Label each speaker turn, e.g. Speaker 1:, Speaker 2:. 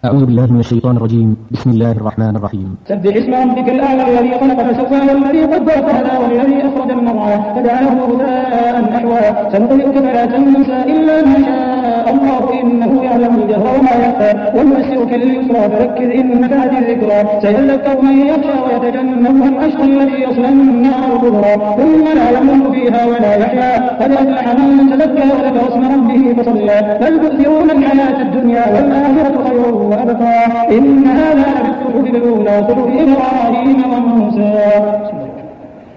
Speaker 1: أعوذ بالله من الشيطان الرجيم. بسم الله الرحمن الرحيم.
Speaker 2: سبح اسم ربك الأعلى الذي خلق فسوى والذي قدر فهدى والذي أخرج المرعى فجعله غثاء نحوا سنقرئك فلا تنسى إلا ما شاء الله إنه يعلم الجهر وما يخفى ونيسرك لليسرى فذكر إن نفعت الذكرى سيذكر من يخشى ويتجنبها الأشقى الذي يصلى النار الكبرى ثم لا يموت فيها ولا يحيا قد أفلح من تزكى وذكر اسم ربه فصلى بل تؤثرون الحياة الدنيا والآخرة خير وأبقى إن هذا لفي الصحف الأولى صحف إبراهيم وموسى.